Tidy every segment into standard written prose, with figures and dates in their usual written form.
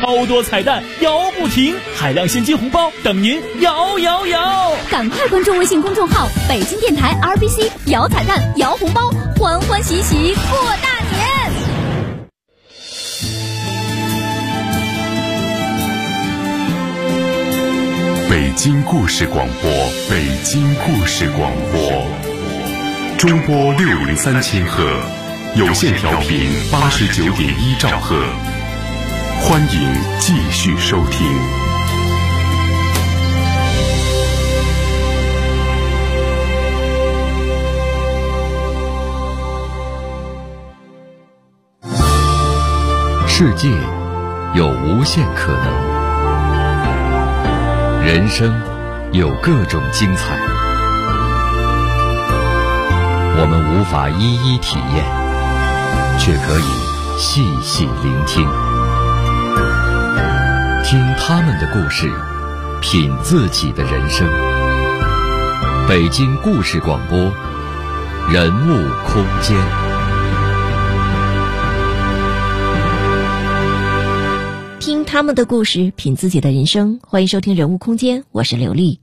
超多彩蛋摇不停，海量现金红包等您摇摇摇！ 赶快关注微信公众号北京电台 RBC， 摇彩蛋摇红包，欢欢喜喜过大年。 北京故事广播，北京故事广播，中波603千赫，有线调频89.1兆赫，欢迎继续收听。 世界有无限可能。人生有各种精彩，我们无法一一体验，却可以细细聆听，听他们的故事，品自己的人生。北京故事广播，人物空间。 听他们的故事，品自己的人生。欢迎收听人物空间，我是刘丽。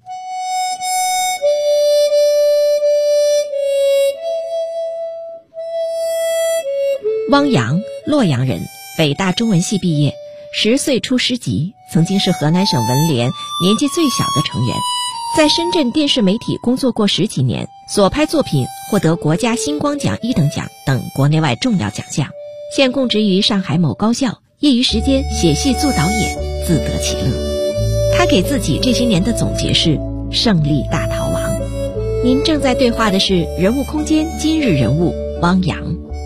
汪洋，洛阳人，北大中文系毕业，10岁出师籍，曾经是河南省文联年纪最小的成员，在深圳电视媒体工作过10几年，所拍作品获得国家星光奖1等奖等国内外重要奖项，现供职于上海某高校，业余时间写戏做导演，自得其乐。他给自己这些年的总结是胜利大逃亡。您正在对话的是人物空间今日人物汪洋。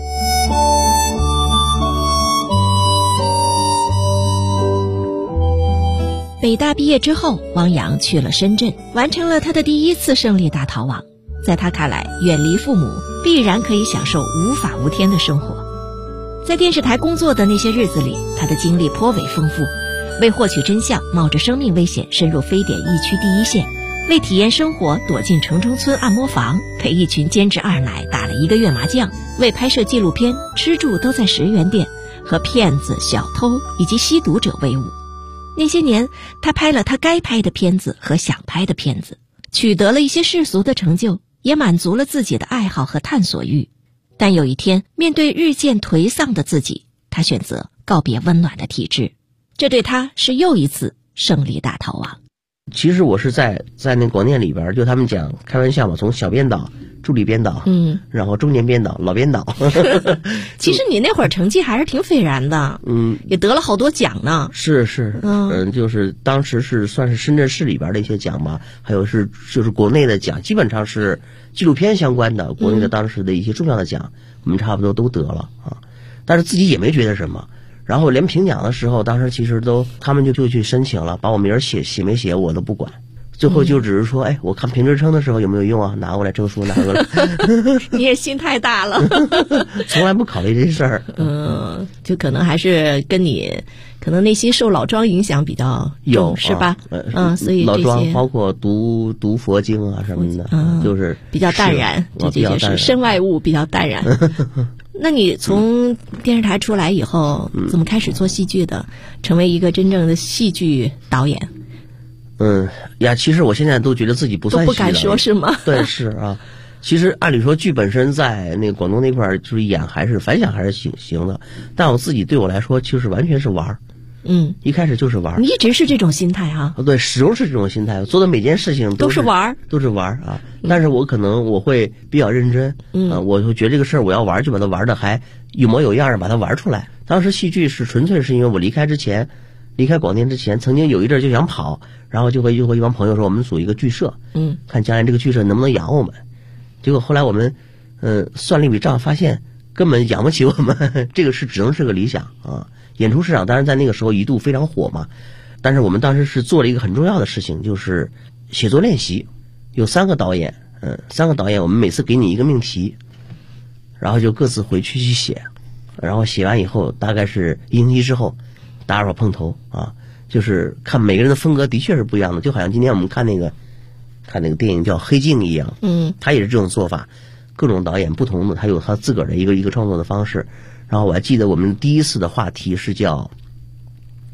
北大毕业之后，汪洋去了深圳，完成了他的第一次胜利大逃亡。在他看来，远离父母必然可以享受无法无天的生活。在电视台工作的那些日子里，他的经历颇为丰富，为获取真相冒着生命危险深入非典疫区第一线，为体验生活躲进城中村按摩房，陪一群兼职二奶打了1个月麻将，为拍摄纪录片吃住都在10元店，和骗子、小偷以及吸毒者为伍。那些年，他拍了他该拍的片子和想拍的片子，取得了一些世俗的成就，也满足了自己的爱好和探索欲。但有一天，面对日渐颓丧的自己，他选择告别温暖的体制，这对他是又一次胜利大逃亡。 其实我是在那广电里边，就他们讲开玩笑嘛，从小编导、助理编导，然后中年编导、老编导。 其实你那会儿成绩还是挺斐然的，也得了好多奖呢。 是，就是当时是算是深圳市里边的一些奖吧，还有就是国内的奖，基本上是纪录片相关的，国内的当时的一些重要的奖，我们差不多都得了啊。但是自己也没觉得什么。然后连评奖的时候，当时其实他们就去申请了，把我名儿写没写我都不管，最后就只是说，我看评职称的时候有没有用啊？拿过来证书拿过来。 你也心太大了， 从来不考虑这事儿。 就可能还是跟你可能内心受老庄影响比较重，是吧？所以老庄包括读佛经啊什么的，就是比较淡然，这就是身外物，比较淡然。那你从电视台出来以后，怎么开始做戏剧的？成为一个真正的戏剧导演？ 其实我现在都觉得自己不算戏了，都不敢说是吗？对， 是啊。其实按理说剧本身在那个广东那块就是演还是反响还是行的，但我自己对我来说就是完全是玩儿。一开始就是玩。 你一直是这种心态啊？ 对，始终是这种心态。做的每件事情都是玩啊。但是我可能我会比较认真，我会觉得这个事儿我要玩，就把它玩的还有模有样的把它玩出来。当时戏剧是纯粹是因为我离开广电之前，曾经有一阵就想跑，然后就会一帮朋友说我们组一个剧社，看将来这个剧社能不能养我们。结果后来我们算了一笔账，发现根本养不起我们，这个是只能是个理想啊。演出市场当然在那个时候一度非常火嘛，但是我们当时是做了一个很重要的事情，就是写作练习。有3个导演我们每次给你一个命题，然后就各自回去写，然后写完以后大概是1星期之后大伙碰头啊，就是看每个人的风格的确是不一样的，就好像今天我们看那个电影叫《黑镜》一样，他也是这种做法，各种导演不同的，他有他自个儿的一个创作的方式。然后我还记得我们第一次的话题是叫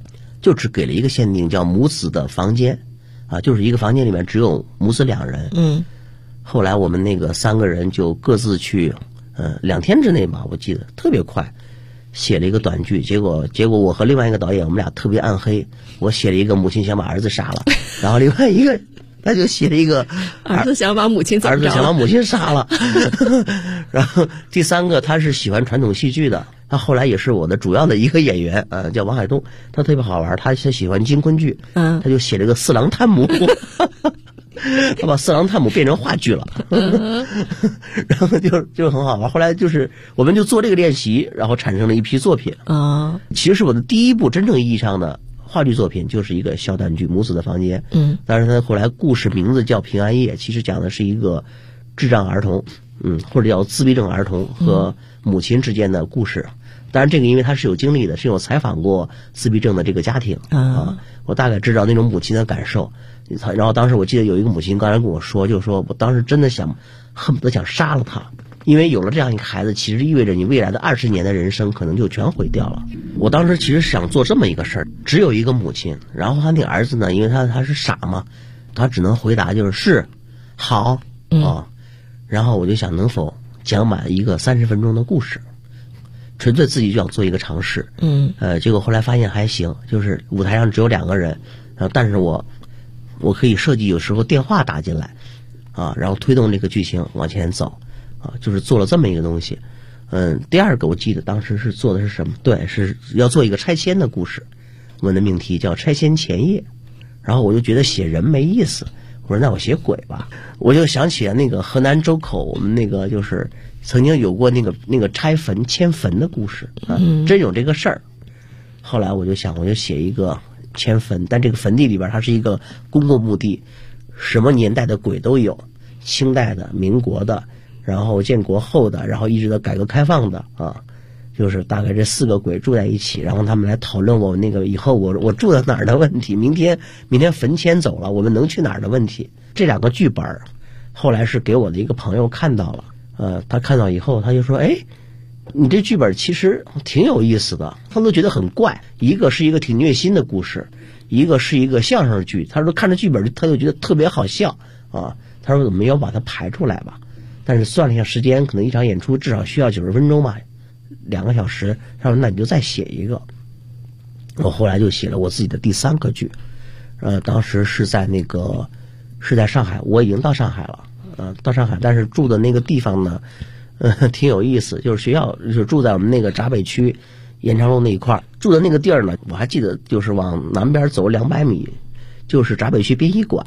就只给了一个限定，叫母子的房间，啊，就是一个房间里面只有母子2人。后来我们那个3个人就各自去，2天之内吧，我记得特别快，写了一个短剧。结果我和另外一个导演，我们俩特别暗黑。我写了一个母亲想把儿子杀了，然后另外一个他就写了一个儿子想把母亲怎么着？ 儿子想把母亲杀了。然后第3个他是喜欢传统戏剧的，他后来也是我的主要的一个演员，叫王海东，他特别好玩，他喜欢金昆剧，他就写了一个四郎探母。他把四郎探母变成话剧了，然后就很好玩。后来就是我们就做这个练习，然后产生了一批作品啊。其实是我的第一部真正意义上的话剧作品，就是一个小短剧《母子的房间》。但是他后来故事名字叫《平安夜》，其实讲的是一个智障儿童，或者叫自闭症儿童和母亲之间的故事。当然，这个因为他是有经历的，是有采访过自闭症的这个家庭啊，我大概知道那种母亲的感受。然后当时我记得有一个母亲刚才跟我说，就说我当时真的恨不得想杀了他，因为有了这样一个孩子，其实意味着你未来的20年的人生可能就全毁掉了。我当时其实想做这么一个事儿，只有一个母亲，然后他那个儿子呢，因为他是傻嘛，他只能回答就是好啊。然后我就想能否讲满一个30分钟的故事，纯粹自己就想做一个尝试。结果后来发现还行，就是舞台上只有2个人，但是我可以设计有时候电话打进来啊，然后推动这个剧情往前走啊，就是做了这么一个东西。第2个我记得当时是做的是什么？对，是要做一个拆迁的故事，我们的命题叫拆迁前夜。然后我就觉得写人没意思，我说那我写鬼吧。我就想起了那个河南周口，我们那个就是曾经有过那个拆坟迁坟的故事啊，真有这个事儿。后来我就写一个迁坟，但这个坟地里边它是一个公共墓地，什么年代的鬼都有，清代的、民国的，然后建国后的，然后一直到改革开放的啊，就是大概这4个鬼住在一起，然后他们来讨论我那个以后我住在哪儿的问题，明天坟迁走了我们能去哪儿的问题。这2个剧本后来是给我的一个朋友看到了，他看到以后他就说，哎，你这剧本其实挺有意思的，他都觉得很怪，一个是一个挺虐心的故事，一个是一个相声剧，他说看着剧本他就觉得特别好笑啊，他说我们要把它排出来吧，但是算了一下时间，可能一场演出至少需要90分钟吧，2个小时，他说那你就再写一个。我后来就写了我自己的第3个剧，当时是在上海，我已经到上海了，到上海，但是住的那个地方呢挺有意思，就是学校就是住在我们那个闸北区延长路那一块，住的那个地儿呢，我还记得就是往南边走200米，就是闸北区殡仪馆。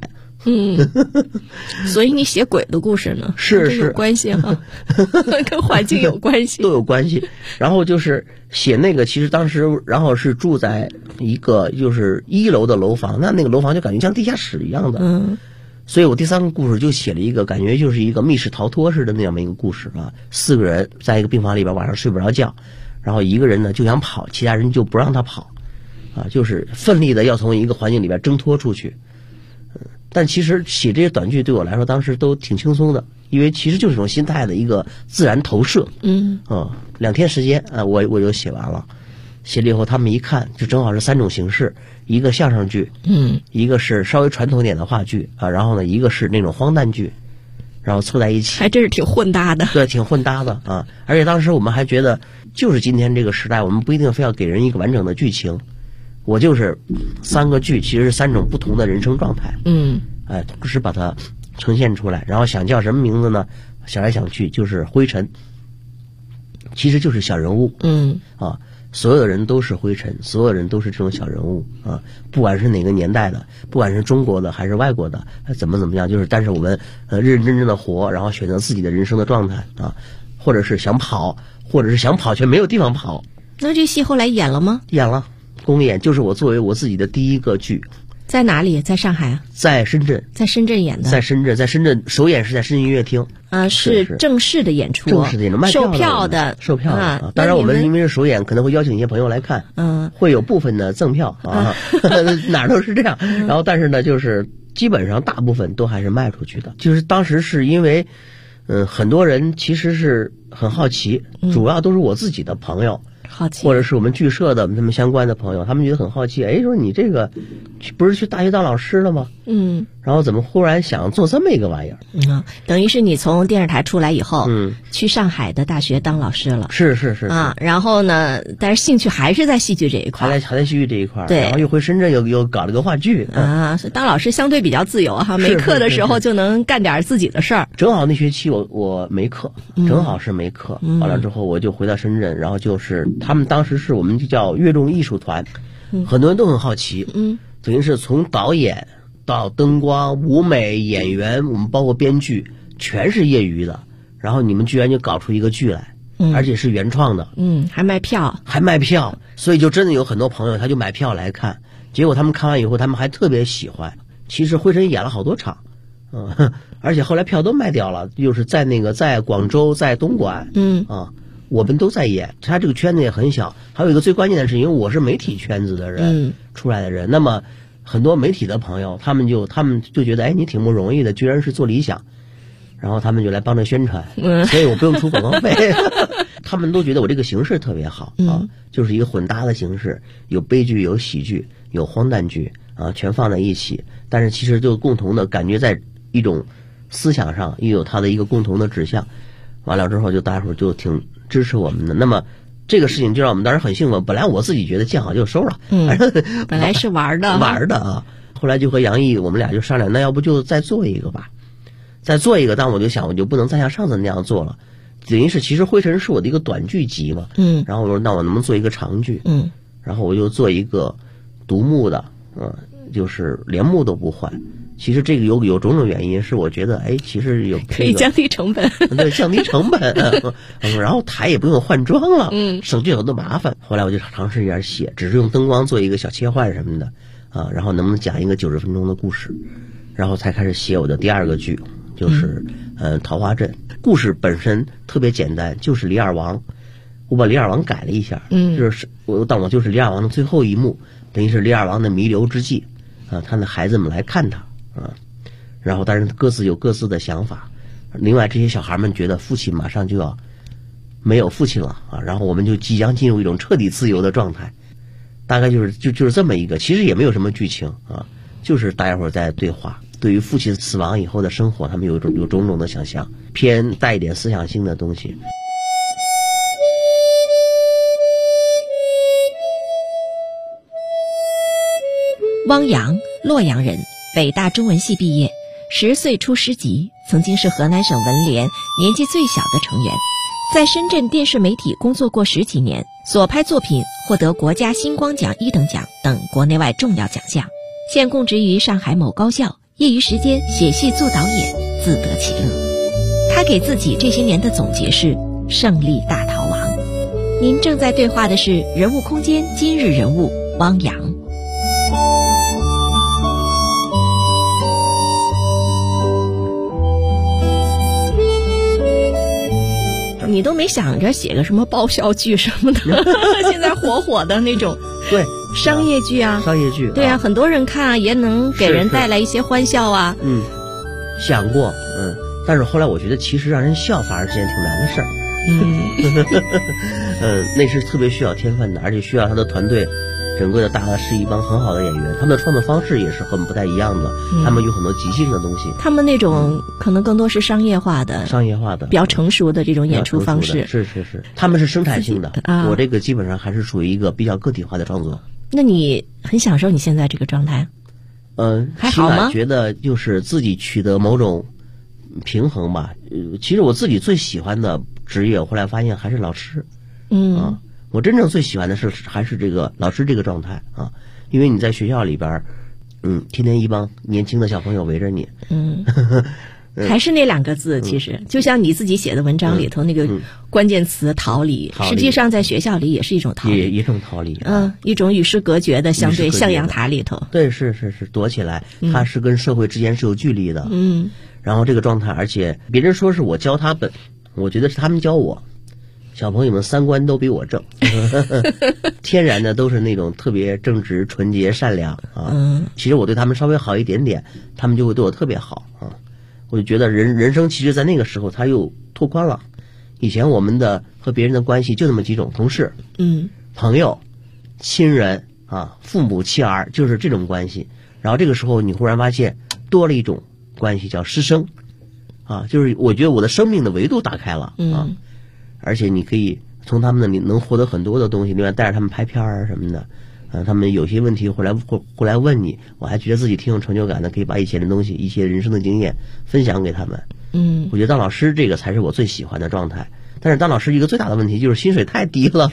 所以你写鬼的故事呢， 是有关系哈，跟环境有关系， 都有关系。然后就是写那个，其实当时然后是住在一个就是1楼的楼房，那个楼房就感觉像地下室一样的。所以我第3个故事就写了一个感觉就是一个密室逃脱似的那么一个故事啊，4个人在一个病房里边晚上睡不着觉，然后一个人呢就想跑，其他人就不让他跑啊，就是奋力的要从一个环境里边挣脱出去。但其实写这些短剧对我来说当时都挺轻松的，因为其实就是这种心态的一个自然投射。2天时间啊，我就写完了。写了以后他们一看就正好是3种形式，一个相声剧，一个是稍微传统点的话剧啊，然后呢一个是那种荒诞剧，然后凑在一起， 还真是挺混搭的。 对，挺混搭的啊！而且当时我们还觉得，就是今天这个时代，我们不一定非要给人一个完整的剧情，我就是3个剧，其实是3种不同的人生状态。同时把它呈现出来，然后想叫什么名字呢？想来想去就是灰尘，其实就是小人物。所有人都是灰尘，所有人都是这种小人物啊！不管是哪个年代的，不管是中国的还是外国的，怎么样，就是但是我们认认真真的活，然后选择自己的人生的状态啊，或者是想跑，或者是想跑却没有地方跑。 那这戏后来演了吗？ 演了，公演，就是我作为我自己的第1个剧。 在哪里？在上海啊？ 在深圳。 在深圳演的。 在深圳首演是在深圳音乐厅啊，是正式的演出， 正式的演出，卖售票的啊。当然我们因为是首演，可能会邀请一些朋友来看，会有部分的赠票啊，哪儿都是这样。然后但是呢，就是基本上大部分都还是卖出去的。就是当时是因为，很多人其实是很好奇，主要都是我自己的朋友。 好奇， 或者是我们剧社的他们相关的朋友，他们觉得很好奇，哎，说你这个不是去大学当老师了吗？然后怎么忽然想做这么一个玩意儿？ 等于是你从电视台出来以后，去上海的大学当老师了。 是啊，然后呢，但是兴趣还是在戏剧这一块， 还在戏剧这一块， 对， 然后又回深圳又搞了个话剧所以当老师相对比较自由哈，没课的时候就能干点自己的事儿。 正好那学期我没课，正好是没课，完了之后我就回到深圳，然后就是他们当时是我们就叫乐众艺术团，很多人都很好奇，等于是从导演到灯光、舞美、演员，我们包括编剧，全是业余的。然后你们居然就搞出一个剧来，而且是原创的， 还卖票， 所以就真的有很多朋友他就买票来看，结果他们看完以后，他们还特别喜欢。其实辉晨演了好多场，而且后来票都卖掉了，就是在广州、在东莞，我们都在演。他这个圈子也很小，还有一个最关键的是，因为我是媒体圈子的人，出来的人，那么很多媒体的朋友，他们就觉得，哎，你挺不容易的，居然是做理想，然后他们就来帮着宣传，所以我不用出广告费。他们都觉得我这个形式特别好就是一个混搭的形式，有悲剧、有喜剧、有荒诞剧全放在一起，但是其实就共同的感觉在一种思想上又有它的一个共同的指向。完了之后，就大家伙就挺支持我们的。那么这个事情就让我们当时很兴奋。本来我自己觉得见好就收了， 本来是玩的后来就和杨毅我们俩就商量，那要不就再做一个吧，但我就想，我就不能再像上次那样做了。等于是其实辉晨是我的一个短剧集嘛，然后我说那我能不能做一个长剧，然后我就做一个独幕的，就是连幕都不换。其实这个有种种原因，是我觉得其实有可以降低成本， 对，降低成本，然后台也不用换装了，省去很多麻烦。后来我就尝试一下写，只是用灯光做一个小切换什么的然后能不能讲一个90分钟的故事，然后才开始写我的第二个剧，就是桃花镇。故事本身特别简单，就是李尔王，我把李尔王改了一下，就是我就是李尔王的最后一幕，等于是李尔王的弥留之际他的孩子们来看他然后但是各自有各自的想法。另外这些小孩们觉得父亲马上就要没有父亲了然后我们就即将进入一种彻底自由的状态。大概就是这么一个，其实也没有什么剧情就是大家伙在对话，对于父亲死亡以后的生活，他们有种种的想象，偏带一点思想性的东西。 汪洋，洛阳人，北大中文系毕业，10岁出诗集，曾经是河南省文联年纪最小的成员，在深圳电视媒体工作过10几年，所拍作品获得国家星光奖1等奖等国内外重要奖项，现供职于上海某高校，业余时间写戏做导演，自得其乐。他给自己这些年的总结是胜利大逃亡。您正在对话的是人物空间今日人物汪洋。你都没想着写个什么爆笑剧什么的现在火的那种对商业剧商业剧对很多人看也能给人带来一些欢笑想过但是后来我觉得其实让人笑反而是件挺难的事儿那是特别需要天分的，而且需要他的团队整个的大是一帮很好的演员，他们的创作方式也是很不太一样的他们有很多即兴的东西， 他们那种可能更多是商业化的比较成熟的这种演出方式， 是他们是生产性的我这个基本上还是属于一个比较个体化的创作。 那你很享受你现在这个状态？还好吗？ 觉得就是自己取得某种平衡吧。其实我自己最喜欢的职业，我后来发现还是老师我真正最喜欢的是还是这个老师这个状态因为你在学校里边天天一帮年轻的小朋友围着你还是那2个字，其实就像你自己写的文章里头那个关键词逃离，实际上在学校里也是一种逃离， 一种逃离一种与世隔绝的相对象牙塔里头， 对是躲起来它是跟社会之间是有距离的然后这个状态，而且别人说是我教他们，我觉得是他们教我。小朋友们三观都比我正天然的都是那种特别正直纯洁善良其实我对他们稍微好一点点，他们就会对我特别好我就觉得人生其实在那个时候他又拓宽了， 以前我们的和别人的关系就那么几种，同事、朋友、亲人啊，父母妻儿，就是这种关系。然后这个时候你忽然发现多了一种关系叫师生啊，就是我觉得我的生命的维度打开了啊，而且你可以从他们那里能获得很多的东西，另外带着他们拍片啊什么的。他们有些问题回来问你，我还觉得自己挺有成就感的，可以把以前的东西、一些人生的经验分享给他们。我觉得当老师这个才是我最喜欢的状态。但是当老师一个最大的问题就是薪水太低了。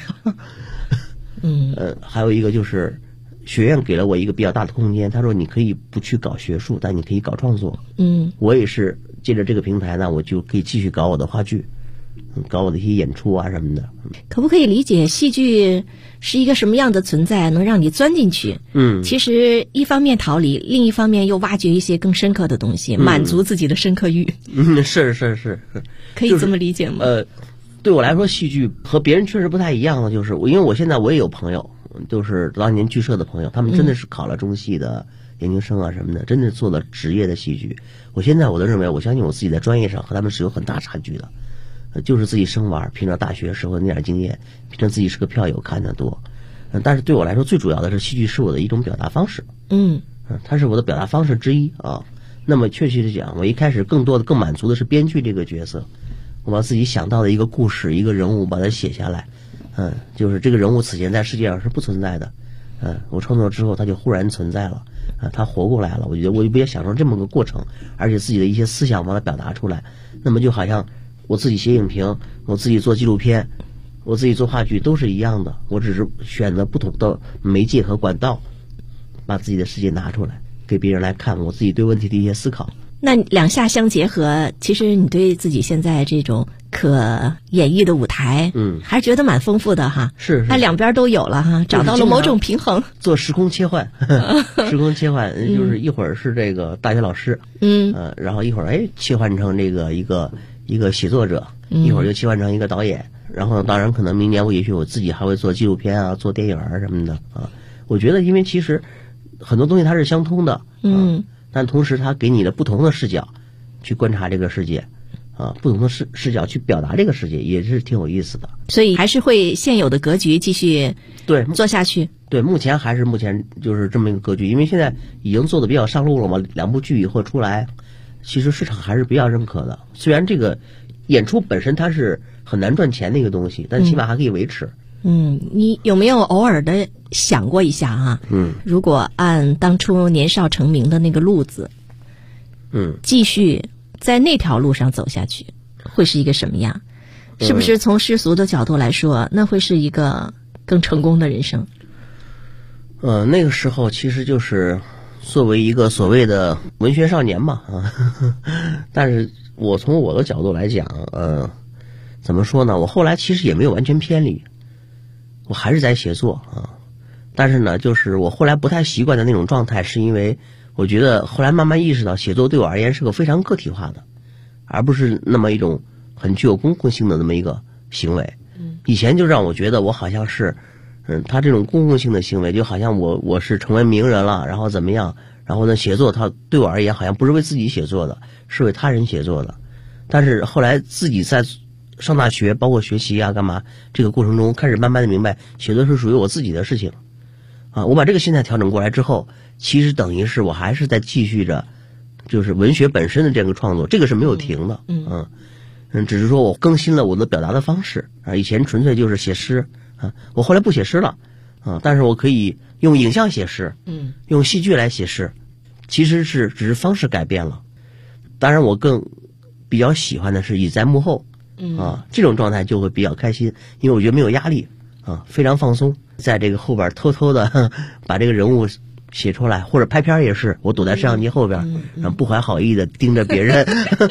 还有一个就是学院给了我一个比较大的空间，他说你可以不去搞学术，但你可以搞创作。我也是借着这个平台呢，我就可以继续搞我的话剧，搞我的一些演出啊什么的。 可不可以理解戏剧是一个什么样的存在，能让你钻进去？其实一方面逃离，另一方面又挖掘一些更深刻的东西，满足自己的深刻欲。 是， 可以这么理解吗？ 对我来说，戏剧和别人确实不太一样的，就是因为我现在我也有朋友，就是当年剧社的朋友，他们真的是考了中戏的研究生啊什么的，真的做了职业的戏剧。我现在我都认为，我相信我自己在专业上和他们是有很大差距的。就是自己生玩，凭着大学时候那点经验，凭着自己是个票友看得多。但是对我来说，最主要的是戏剧是我的一种表达方式。它是我的表达方式之一啊。那么确切的讲，我一开始更满足的是编剧这个角色，我把自己想到的一个故事、一个人物把它写下来。就是这个人物此前在世界上是不存在的。我创作之后，他就忽然存在了。他活过来了。我觉得我比较享受这么个过程，而且自己的一些思想把它表达出来。那么就好像我自己写影评，我自己做纪录片，我自己做话剧都是一样的，我只是选择不同的媒介和管道，把自己的世界拿出来给别人来看，我自己对问题的一些思考。 那两下相结合，其实你对自己现在这种可演绎的舞台，还是觉得蛮丰富的哈。 是， 那两边都有了哈，找到了某种平衡。 做时空切换，时空切换就是一会儿是这个大学老师，然后一会儿切换成这个一个写作者，一会儿就切换成一个导演，然后当然可能明年也许我自己还会做纪录片啊，做电影啊什么的啊。我觉得因为其实很多东西它是相通的，但同时它给你的不同的视角去观察这个世界啊，不同的视角去表达这个世界也是挺有意思的。 所以还是会现有的格局继续对做下去。 对，目前就是这么一个格局，因为现在已经做的比较上路了嘛，2部剧以后出来，其实市场还是比较认可的。虽然这个演出本身它是很难赚钱的一个东西，但起码还可以维持。 你有没有偶尔的想过一下啊？如果按当初年少成名的那个路子，继续在那条路上走下去，会是一个什么样？是不是从世俗的角度来说，那会是一个更成功的人生？ 那个时候其实就是作为一个所谓的文学少年嘛啊，但是我从我的角度来讲，怎么说呢？我后来其实也没有完全偏离，我还是在写作啊。但是呢，就是我后来不太习惯的那种状态，是因为我觉得后来慢慢意识到，写作对我而言是个非常个体化的，而不是那么一种很具有公共性的那么一个行为。以前就让我觉得我好像是，他这种公共性的行为，就好像我是成为名人了，然后怎么样，然后呢，写作它对我而言好像不是为自己写作的，是为他人写作的。但是后来自己在上大学，包括学习啊，干嘛这个过程中，开始慢慢的明白，写作是属于我自己的事情啊。我把这个心态调整过来之后，其实等于是我还是在继续着，就是文学本身的这个创作，这个是没有停的。只是说我更新了我的表达的方式啊。以前纯粹就是写诗啊，我后来不写诗了啊，但是我可以用影像写诗，用戏剧来写诗，其实只是方式改变了。当然，我更比较喜欢的是倚在幕后。这种状态就会比较开心，因为我觉得没有压力啊，非常放松，在这个后边偷偷的把这个人物写出来，或者拍片也是，我躲在摄像机后边，然后不怀好意的盯着别人。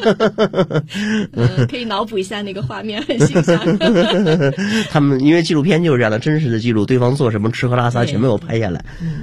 可以脑补一下那个画面，很形象。他们因为纪录片就是这样的，真实的记录对方做什么吃喝拉撒全被我拍下来，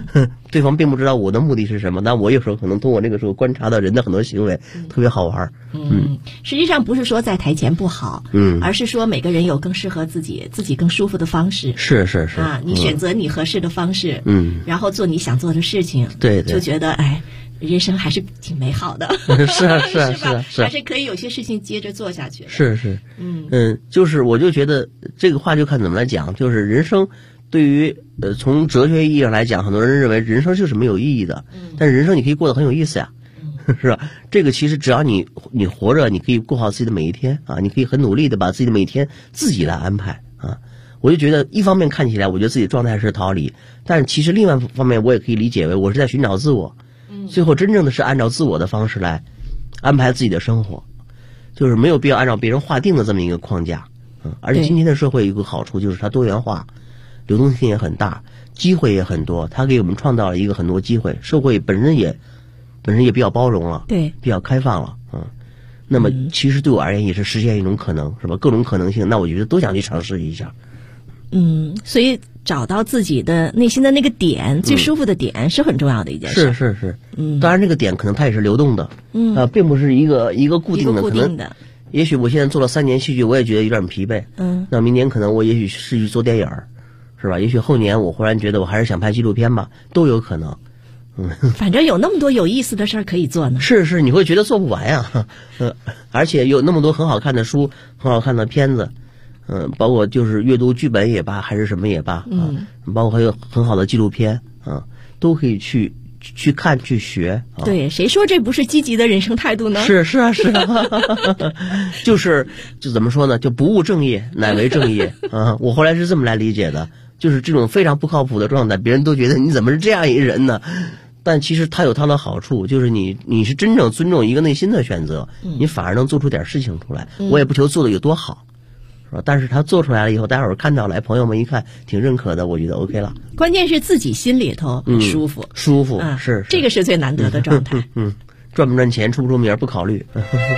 对方并不知道我的目的是什么，但我有时候可能通过这个时候观察到人的很多行为，特别好玩。 实际上不是说在台前不好，而是说每个人有更适合自己更舒服的方式。 是你选择你合适的方式，然后做你想做的事情， 对， 就觉得人生还是挺美好的。 是啊， 还是可以有些事情接着做下去。 是，就是我就觉得这个话就看怎么来讲，就是人生对于从哲学意义上来讲，很多人认为人生就是没有意义的，但是人生你可以过得很有意思呀。是吧？这个其实只要你活着，你可以过好自己的每一天啊，你可以很努力的把自己的每一天自己来安排啊。我就觉得一方面看起来我觉得自己状态是逃离，但是其实另外一方面我也可以理解为我是在寻找自我，最后真正的是按照自我的方式来安排自己的生活，就是没有必要按照别人划定的这么一个框架。而且今天的社会有一个好处就是它多元化，流动性也很大，机会也很多，它给我们创造了一个很多机会，社会本身也比较包容了， 对， 比较开放了，那么其实对我而言也是实现一种可能，是吧？各种可能性，那我觉得都想去尝试一下。 所以找到自己的内心的那个点，最舒服的点是很重要的一件事。 是，当然这个点可能它也是流动的，并不是一个固定的，可能也许我现在做了3年戏剧，我也觉得有点疲惫，那明年可能我也许是去做电影，是吧？也许后年我忽然觉得我还是想拍纪录片吧，都有可能。 反正有那么多有意思的事儿可以做呢。 是，你会觉得做不完呀，而且有那么多很好看的书，很好看的片子，包括就是阅读剧本也罢，还是什么也罢，包括还有很好的纪录片都可以去看去学。 对，谁说这不是积极的人生态度呢？ 是啊，就怎么说呢？就不务正业，乃为正业啊！我后来是这么来理解的，就是这种非常不靠谱的状态，别人都觉得你怎么是这样一人呢？但其实它有它的好处，就是你是真正尊重一个内心的选择，你反而能做出点事情出来。我也不求做的有多好，是吧？但是他做出来了以后，待会儿看到来，朋友们一看挺认可的，我觉得 OK 了。 关键是自己心里头舒服， 是这个是最难得的状态。 赚不赚钱，出不出名不考虑。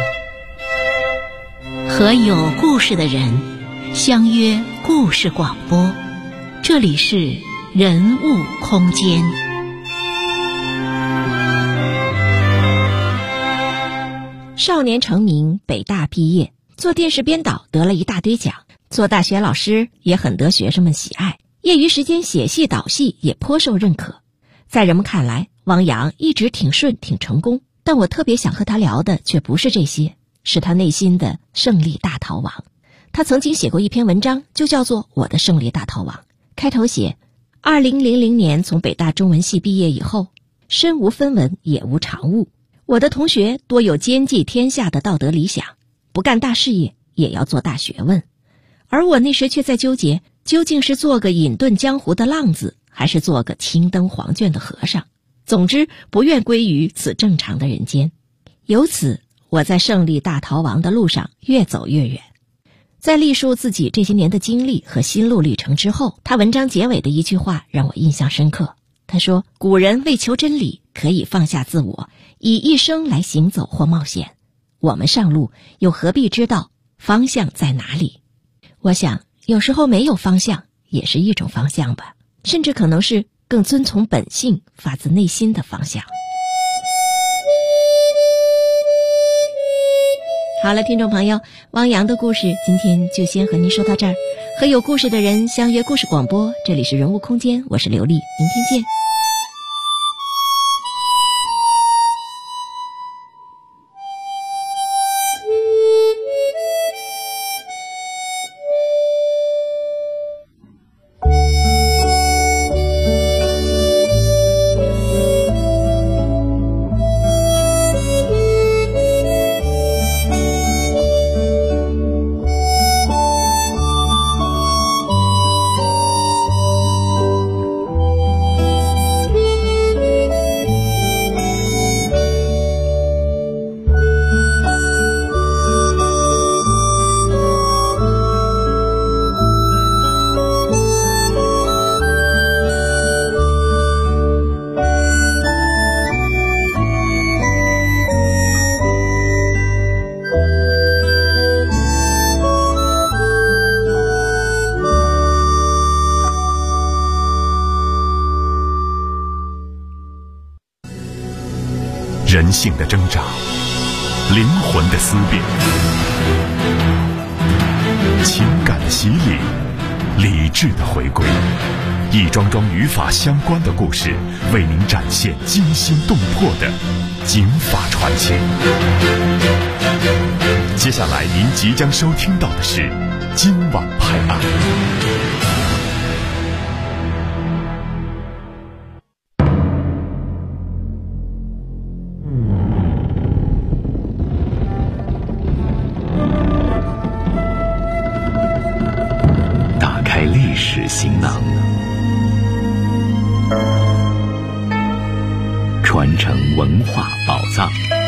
和有故事的人相约故事广播，这里是人物空间。 少年成名，北大毕业，做电视编导得了一大堆奖，做大学老师也很得学生们喜爱，业余时间写戏导戏也颇受认可。在人们看来，汪洋一直挺顺挺成功，但我特别想和他聊的却不是这些，是他内心的胜利大逃亡。他曾经写过一篇文章，就叫做《我的胜利大逃亡》，开头写2000年从北大中文系毕业以后，身无分文也无长物，我的同学多有兼济天下的道德理想，不干大事业也要做大学问，而我那时却在纠结，究竟是做个隐遁江湖的浪子，还是做个青灯黄卷的和尚。总之不愿归于此正常的人间。由此我在胜利大逃亡的路上越走越远。在历述自己这些年的经历和心路历程之后，他文章结尾的一句话让我印象深刻。他说，古人为求真理可以放下自我，以一生来行走或冒险，我们上路又何必知道方向在哪里？我想有时候没有方向也是一种方向吧，甚至可能是更遵从本性发自内心的方向。好了，听众朋友，汪洋的故事今天就先和您说到这儿。和有故事的人相约故事广播，这里是人物空间，我是刘丽，明天见。 人性的挣扎，灵魂的思辨，情感的洗礼，理智的回归，一桩桩与法相关的故事，为您展现惊心动魄的警法传奇。接下来您即将收听到的是今晚拍案。 打开历史行囊，传承文化宝藏。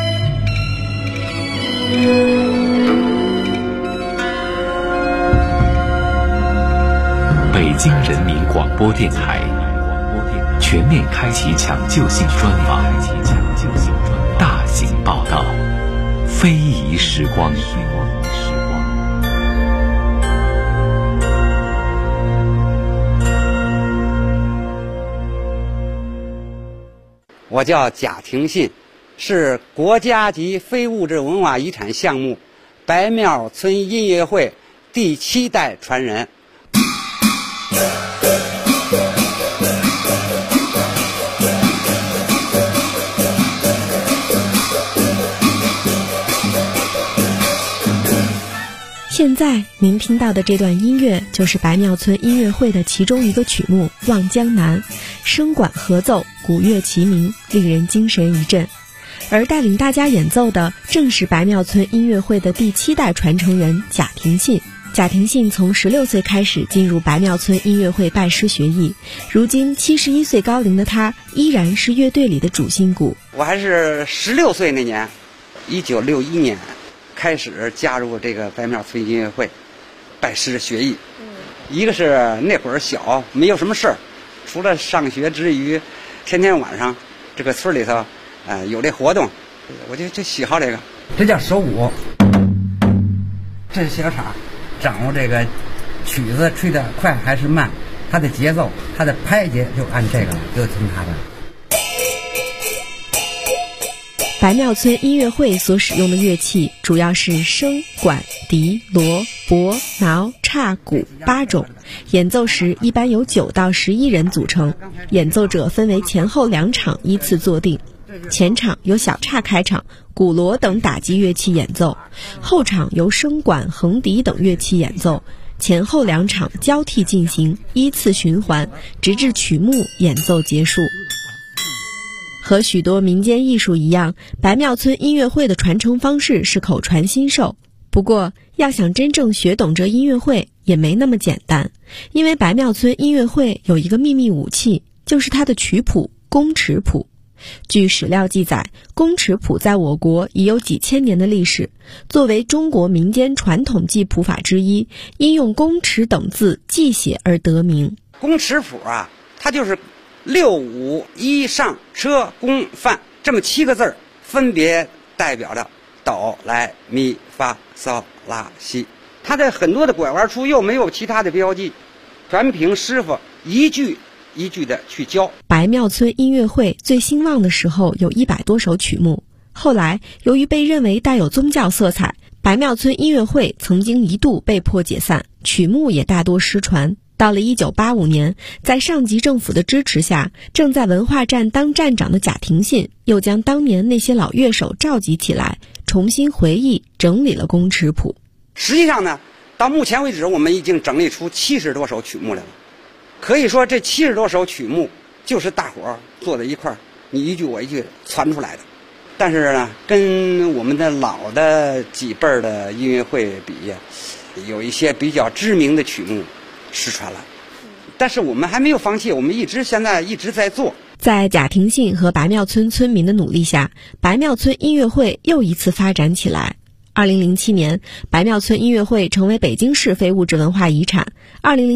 北京人民广播电台全面开启抢救性专访，大型报道，非遗时光。 我叫贾廷信，是国家级非物质文化遗产项目白庙村音乐会第7代传人。 现在您听到的这段音乐就是白庙村音乐会的其中一个曲目《望江南》，声管合奏，鼓乐齐鸣，令人精神一振。而带领大家演奏的正是白庙村音乐会的第7代传承人贾廷信。贾廷信从16岁开始进入白庙村音乐会拜师学艺，如今71岁高龄的他依然是乐队里的主心骨。 我还是16岁那年，1961年开始加入这个白庙村音乐会拜师学艺。一个是那会儿小，没有什么事儿，除了上学之余，天天晚上这个村里头有这活动，我就喜好这个。这叫手鼓，这是小叉，掌握这个曲子吹得快还是慢，它的节奏，它的拍节就按这个，就听它的。 白庙村音乐会所使用的乐器主要是笙、管、笛、锣、钹、挠、叉、鼓8种，演奏时一般由9到11人组成，演奏者分为前后2场依次坐定。前场由小叉开场，鼓锣等打击乐器演奏，后场由笙管、横笛等乐器演奏，前后2场交替进行，依次循环，直至曲目演奏结束。和许多民间艺术一样，白庙村音乐会的传承方式是口传心授。不过，要想真正学懂这音乐会也没那么简单，因为白庙村音乐会有一个秘密武器，就是它的曲谱宫尺谱。据史料记载，宫尺谱在我国已有几千年的历史，作为中国民间传统记谱法之一，因用宫尺等字记写而得名。 宫尺谱啊，它就是6、5、1上车宫范这么7个字儿，分别代表着哆来咪发嗦拉西。它的很多的拐弯处又没有其他的标记，全凭师傅一句一句的去教。 白庙村音乐会最兴旺的时候有100多首曲目，后来由于被认为带有宗教色彩，白庙村音乐会曾经一度被迫解散，曲目也大多失传。到了1985年，在上级政府的支持下，正在文化站当站长的贾廷信又将当年那些老乐手召集起来，重新回忆整理了宫尺谱。 实际上呢，到目前为止我们已经整理出70多首曲目来了。可以说这70多首曲目就是大伙儿坐在一块儿，你一句我一句传出来的。但是呢，跟我们的老的几辈儿的音乐会比呀，有一些比较知名的曲目失传了。但是我们还没有放弃，我们现在一直在做。 在贾廷信和白庙村村民的努力下，白庙村音乐会又一次发展起来。2007年，白庙村音乐会成为北京市非物质文化遗产。2007